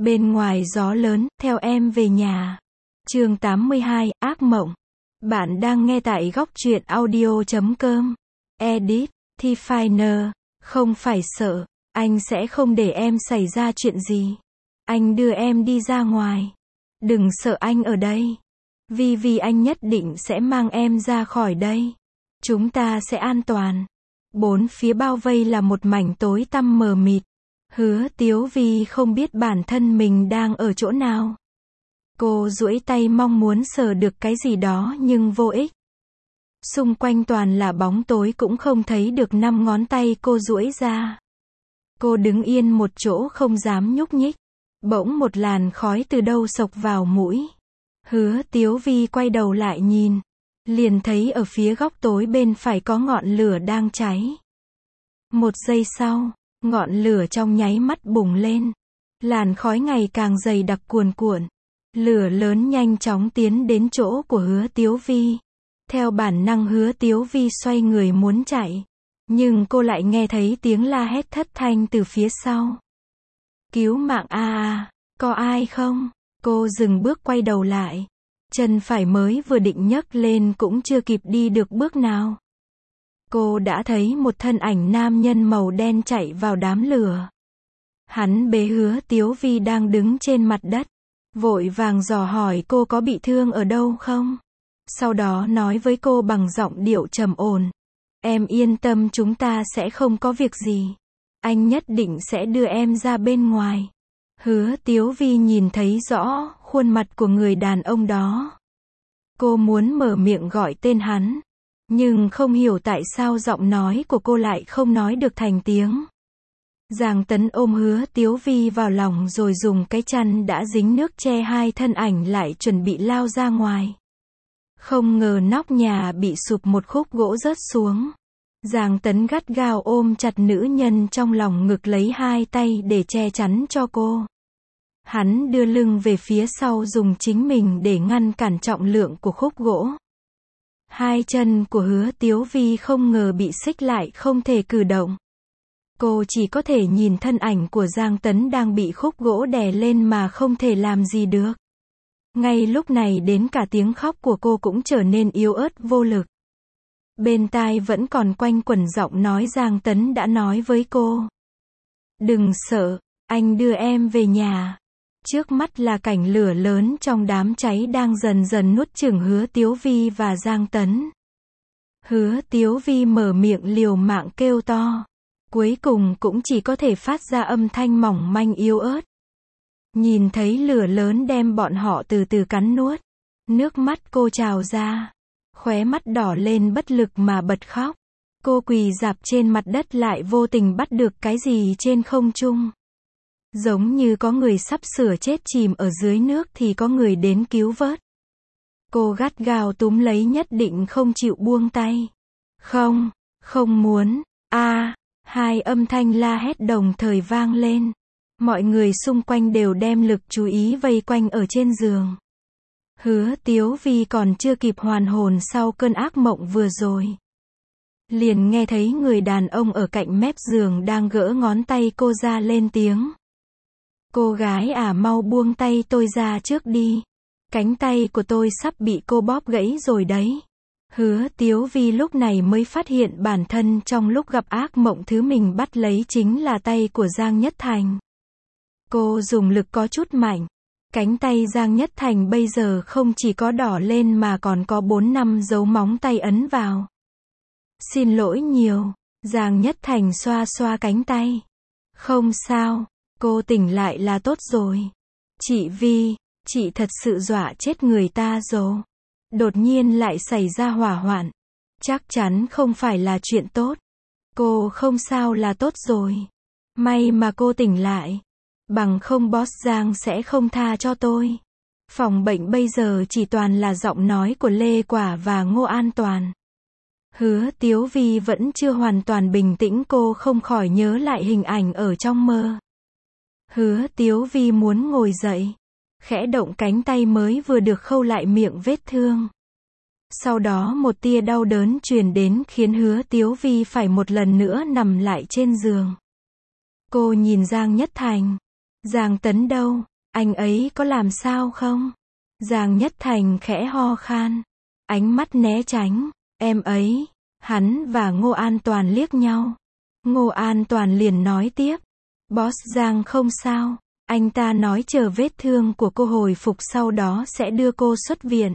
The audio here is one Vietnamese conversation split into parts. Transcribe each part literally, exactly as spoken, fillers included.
Bên ngoài gió lớn, theo em về nhà. Chương tám mươi hai, ác mộng. Bạn đang nghe tại góc truyện audio chấm com. Edit, T-Finer. Không phải sợ, anh sẽ không để em xảy ra chuyện gì. Anh đưa em đi ra ngoài. Đừng sợ, anh ở đây. Vì vì anh nhất định sẽ mang em ra khỏi đây. Chúng ta sẽ an toàn. Bốn phía bao vây là một mảnh tối tăm mờ mịt. Hứa Tiếu Vi không biết bản thân mình đang ở chỗ nào. Cô duỗi tay mong muốn sờ được cái gì đó nhưng vô ích. Xung quanh toàn là bóng tối, cũng không thấy được năm ngón tay cô duỗi ra. Cô đứng yên một chỗ không dám nhúc nhích. Bỗng một làn khói từ đâu xộc vào mũi. Hứa Tiếu Vi quay đầu lại nhìn. Liền thấy ở phía góc tối bên phải có ngọn lửa đang cháy. Một giây sau, ngọn lửa trong nháy mắt bùng lên. Làn khói ngày càng dày đặc cuồn cuộn. Lửa lớn nhanh chóng tiến đến chỗ của Hứa Tiếu Vi. Theo bản năng Hứa Tiếu Vi xoay người muốn chạy. Nhưng cô lại nghe thấy tiếng la hét thất thanh từ phía sau. Cứu mạng a à, có ai không? Cô dừng bước quay đầu lại. Chân phải mới vừa định nhấc lên cũng chưa kịp đi được bước nào. Cô đã thấy một thân ảnh nam nhân màu đen chạy vào đám lửa. Hắn bế Hứa Tiếu Vi đang đứng trên mặt đất. Vội vàng dò hỏi cô có bị thương ở đâu không? Sau đó nói với cô bằng giọng điệu trầm ổn. Em yên tâm, chúng ta sẽ không có việc gì. Anh nhất định sẽ đưa em ra bên ngoài. Hứa Tiếu Vi nhìn thấy rõ khuôn mặt của người đàn ông đó. Cô muốn mở miệng gọi tên hắn. Nhưng không hiểu tại sao giọng nói của cô lại không nói được thành tiếng. Giang Tấn ôm Hứa Tiếu Vi vào lòng rồi dùng cái chăn đã dính nước che hai thân ảnh lại, chuẩn bị lao ra ngoài. Không ngờ nóc nhà bị sụp một khúc gỗ rớt xuống. Giang Tấn gắt gao ôm chặt nữ nhân trong lòng ngực, lấy hai tay để che chắn cho cô. Hắn đưa lưng về phía sau, dùng chính mình để ngăn cản trọng lượng của khúc gỗ. Hai chân của Hứa Tiếu Vi không ngờ bị xích lại, không thể cử động. Cô chỉ có thể nhìn thân ảnh của Giang Tấn đang bị khúc gỗ đè lên mà không thể làm gì được. Ngay lúc này đến cả tiếng khóc của cô cũng trở nên yếu ớt vô lực. Bên tai vẫn còn quanh quẩn giọng nói Giang Tấn đã nói với cô. Đừng sợ, anh đưa em về nhà. Trước mắt là cảnh lửa lớn trong đám cháy đang dần dần nuốt chửng Hứa Tiếu Vi và Giang Tấn. Hứa Tiếu Vi mở miệng liều mạng kêu to. Cuối cùng cũng chỉ có thể phát ra âm thanh mỏng manh yếu ớt. Nhìn thấy lửa lớn đem bọn họ từ từ cắn nuốt. Nước mắt cô trào ra. Khóe mắt đỏ lên, bất lực mà bật khóc. Cô quỳ rạp trên mặt đất, lại vô tình bắt được cái gì trên không trung. Giống như có người sắp sửa chết chìm ở dưới nước thì có người đến cứu vớt. Cô gắt gao túm lấy, nhất định không chịu buông tay. Không, không muốn, a hai âm thanh la hét đồng thời vang lên. Mọi người xung quanh đều đem lực chú ý vây quanh ở trên giường. Hứa Tiếu Vi còn chưa kịp hoàn hồn sau cơn ác mộng vừa rồi. Liền nghe thấy người đàn ông ở cạnh mép giường đang gỡ ngón tay cô ra, lên tiếng. Cô gái à, mau buông tay tôi ra trước đi. Cánh tay của tôi sắp bị cô bóp gãy rồi đấy. Hứa Tiếu Vi lúc này mới phát hiện bản thân trong lúc gặp ác mộng, thứ mình bắt lấy chính là tay của Giang Nhất Thành. Cô dùng lực có chút mạnh. Cánh tay Giang Nhất Thành bây giờ không chỉ có đỏ lên mà còn có bốn năm dấu móng tay ấn vào. Xin lỗi nhiều. Giang Nhất Thành xoa xoa cánh tay. Không sao, cô tỉnh lại là tốt rồi. Chị Vi, chị thật sự dọa chết người ta rồi. Đột nhiên lại xảy ra hỏa hoạn. Chắc chắn không phải là chuyện tốt. Cô không sao là tốt rồi. May mà cô tỉnh lại. Bằng không boss Giang sẽ không tha cho tôi. Phòng bệnh bây giờ chỉ toàn là giọng nói của Lê Quả và Ngô An Toàn. Hứa Tiếu Vi vẫn chưa hoàn toàn bình tĩnh, cô không khỏi nhớ lại hình ảnh ở trong mơ. Hứa Tiếu Vi muốn ngồi dậy. Khẽ động cánh tay mới vừa được khâu lại miệng vết thương. Sau đó một tia đau đớn truyền đến khiến Hứa Tiếu Vi phải một lần nữa nằm lại trên giường. Cô nhìn Giang Nhất Thành. Giang Tấn đâu? Anh ấy có làm sao không? Giang Nhất Thành khẽ ho khan. Ánh mắt né tránh. Em ấy. Hắn và Ngô An Toàn liếc nhau. Ngô An Toàn liền nói tiếp. Boss Giang không sao. Anh ta nói chờ vết thương của cô hồi phục sau đó sẽ đưa cô xuất viện.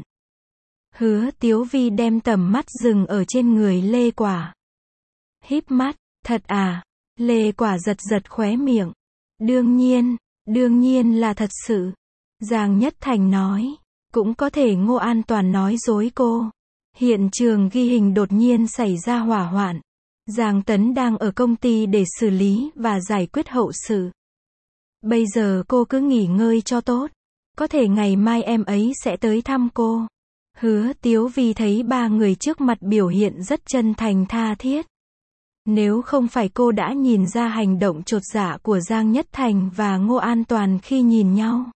Hứa Tiếu Vi đem tầm mắt dừng ở trên người Lê Quả. Híp mắt. Thật à? Lê Quả giật giật khóe miệng. Đương nhiên, đương nhiên là thật sự. Giang Nhất Thành nói. Cũng có thể Ngô An Toàn nói dối cô. Hiện trường ghi hình đột nhiên xảy ra hỏa hoạn. Giang Tấn đang ở công ty để xử lý và giải quyết hậu sự. Bây giờ cô cứ nghỉ ngơi cho tốt. Có thể ngày mai em ấy sẽ tới thăm cô. Hứa Tiếu Vi thấy ba người trước mặt biểu hiện rất chân thành tha thiết. Nếu không phải cô đã nhìn ra hành động chột dạ của Giang Nhất Thành và Ngô An Toàn khi nhìn nhau,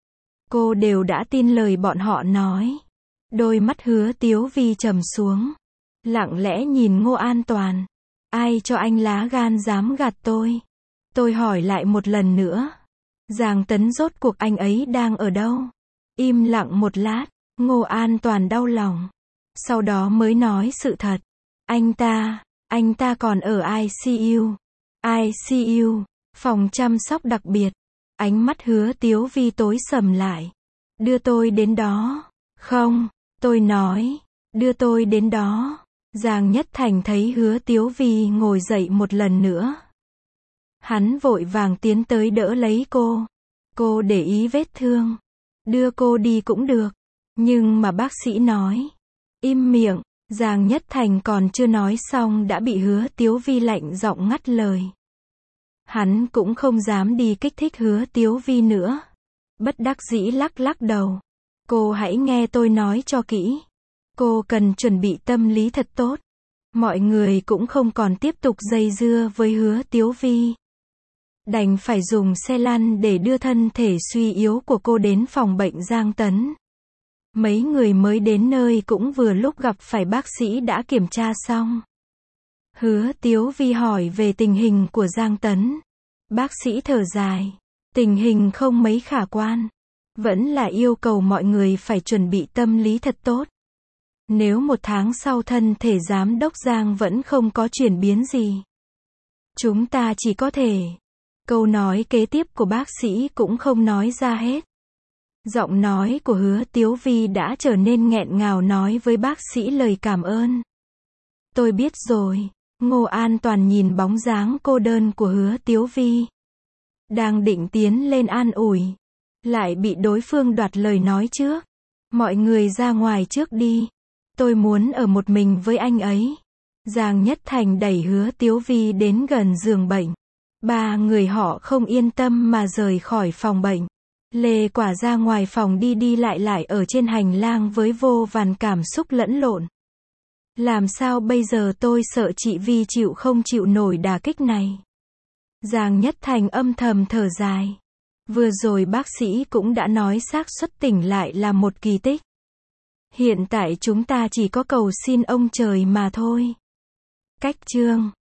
cô đều đã tin lời bọn họ nói. Đôi mắt Hứa Tiếu Vi trầm xuống. Lặng lẽ nhìn Ngô An Toàn. Ai cho anh lá gan dám gạt tôi? Tôi hỏi lại một lần nữa. Giang Tấn rốt cuộc anh ấy đang ở đâu? Im lặng một lát, Ngô An Toàn đau lòng. Sau đó mới nói sự thật. Anh ta, anh ta còn ở i xê u. i xê u, phòng chăm sóc đặc biệt. Ánh mắt Hứa Tiếu Vi tối sầm lại. Đưa tôi đến đó. Không, tôi nói, đưa tôi đến đó. Giang Nhất Thành thấy Hứa Tiếu Vi ngồi dậy một lần nữa. Hắn vội vàng tiến tới đỡ lấy cô. Cô để ý vết thương. Đưa cô đi cũng được. Nhưng mà bác sĩ nói. Im miệng. Giang Nhất Thành còn chưa nói xong đã bị Hứa Tiếu Vi lạnh giọng ngắt lời. Hắn cũng không dám đi kích thích Hứa Tiếu Vi nữa. Bất đắc dĩ lắc lắc đầu. Cô hãy nghe tôi nói cho kỹ. Cô cần chuẩn bị tâm lý thật tốt. Mọi người cũng không còn tiếp tục dây dưa với Hứa Tiếu Vi. Đành phải dùng xe lăn để đưa thân thể suy yếu của cô đến phòng bệnh Giang Tấn. Mấy người mới đến nơi cũng vừa lúc gặp phải bác sĩ đã kiểm tra xong. Hứa Tiếu Vi hỏi về tình hình của Giang Tấn. Bác sĩ thở dài. Tình hình không mấy khả quan. Vẫn là yêu cầu mọi người phải chuẩn bị tâm lý thật tốt. Nếu một tháng sau thân thể giám đốc Giang vẫn không có chuyển biến gì, chúng ta chỉ có thể... Câu nói kế tiếp của bác sĩ cũng không nói ra hết. Giọng nói của Hứa Tiếu Vi đã trở nên nghẹn ngào nói với bác sĩ lời cảm ơn. Tôi biết rồi. Ngô An Toàn nhìn bóng dáng cô đơn của Hứa Tiếu Vi. Đang định tiến lên an ủi. Lại bị đối phương đoạt lời nói trước. Mọi người ra ngoài trước đi. Tôi muốn ở một mình với anh ấy. Giang Nhất Thành đẩy Hứa Tiếu Vi đến gần giường bệnh. Ba người họ không yên tâm mà rời khỏi phòng bệnh. Lê Quả ra ngoài phòng đi đi lại lại ở trên hành lang với vô vàn cảm xúc lẫn lộn. Làm sao bây giờ, tôi sợ chị Vi chịu không chịu nổi đả kích này. Giang Nhất Thành âm thầm thở dài. Vừa rồi bác sĩ cũng đã nói xác suất tỉnh lại là một kỳ tích. Hiện tại chúng ta chỉ có cầu xin ông trời mà thôi. Cách chương